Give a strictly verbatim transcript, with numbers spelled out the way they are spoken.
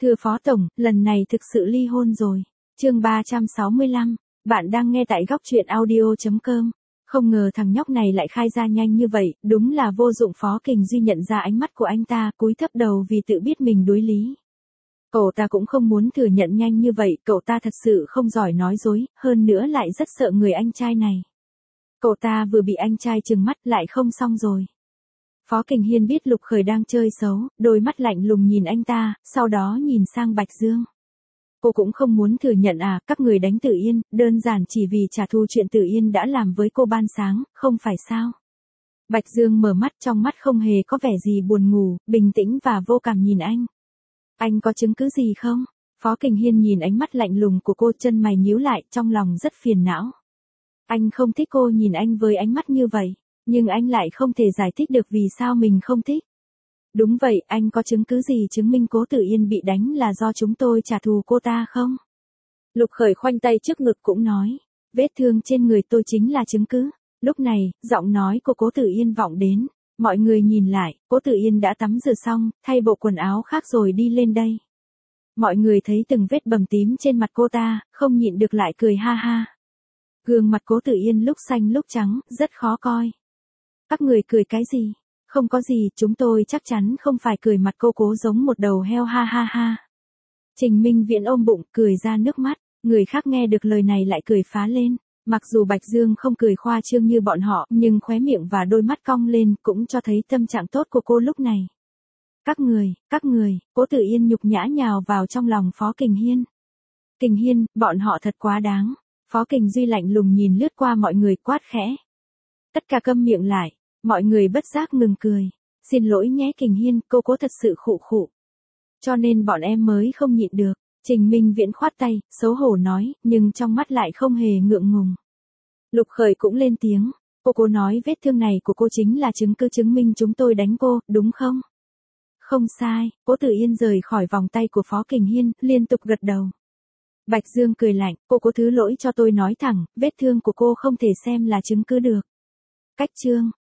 Thưa Phó Tổng, lần này thực sự ly hôn rồi. Chương ba trăm sáu mươi lăm, bạn đang nghe tại góc truyện audio chấm com. Không ngờ thằng nhóc này lại khai ra nhanh như vậy, đúng là vô dụng. Phó Kình Duy nhận ra ánh mắt của anh ta, cúi thấp đầu vì tự biết mình đối lý. Cậu ta cũng không muốn thừa nhận nhanh như vậy, cậu ta thật sự không giỏi nói dối, hơn nữa lại rất sợ người anh trai này. Cậu ta vừa bị anh trai trừng mắt lại không xong rồi. Phó Kình Hiên biết Lục Khởi đang chơi xấu, đôi mắt lạnh lùng nhìn anh ta, sau đó nhìn sang Bạch Dương. Cô cũng không muốn thừa nhận à, các người đánh Tử Yên, đơn giản chỉ vì trả thù chuyện Tử Yên đã làm với cô ban sáng, không phải sao? Bạch Dương mở mắt, trong mắt không hề có vẻ gì buồn ngủ, bình tĩnh và vô cảm nhìn anh. Anh có chứng cứ gì không? Phó Kình Hiên nhìn ánh mắt lạnh lùng của cô, chân mày nhíu lại, trong lòng rất phiền não. Anh không thích cô nhìn anh với ánh mắt như vậy, nhưng anh lại không thể giải thích được vì sao mình không thích. Đúng vậy, anh có chứng cứ gì chứng minh Cố Tử Yên bị đánh là do chúng tôi trả thù cô ta không? Lục Khởi khoanh tay trước ngực cũng nói, vết thương trên người tôi chính là chứng cứ. Lúc này, giọng nói của Cố Tử Yên vọng đến, mọi người nhìn lại, Cố Tử Yên đã tắm rửa xong, thay bộ quần áo khác rồi đi lên đây. Mọi người thấy từng vết bầm tím trên mặt cô ta, không nhịn được lại cười ha ha. Gương mặt Cố Tử Yên lúc xanh lúc trắng, rất khó coi. Các người cười cái gì? Không có gì, chúng tôi chắc chắn không phải cười. Mặt cô Cố giống một đầu heo ha ha ha. Trình Minh Viễn ôm bụng, cười ra nước mắt, người khác nghe được lời này lại cười phá lên. Mặc dù Bạch Dương không cười khoa trương như bọn họ, nhưng khóe miệng và đôi mắt cong lên cũng cho thấy tâm trạng tốt của cô lúc này. Các người, các người, Cố Tử Yên nhục nhã nhào vào trong lòng Phó Kình Hiên. Kình Hiên, bọn họ thật quá đáng. Phó Kình Duy lạnh lùng nhìn lướt qua mọi người quát khẽ. Tất cả câm miệng lại, mọi người bất giác ngừng cười. Xin lỗi nhé Kình Hiên, cô Cố thật sự khụ khụ. Cho nên bọn em mới không nhịn được. Trình Minh Viễn khoát tay, xấu hổ nói, nhưng trong mắt lại không hề ngượng ngùng. Lục Khởi cũng lên tiếng, cô Cố nói vết thương này của cô chính là chứng cứ chứng minh chúng tôi đánh cô, đúng không? Không sai, Cố Tử Yên rời khỏi vòng tay của Phó Kình Hiên, liên tục gật đầu. Bạch Dương cười lạnh, cô Cố thứ lỗi cho tôi nói thẳng, vết thương của cô không thể xem là chứng cứ được. Cách chương,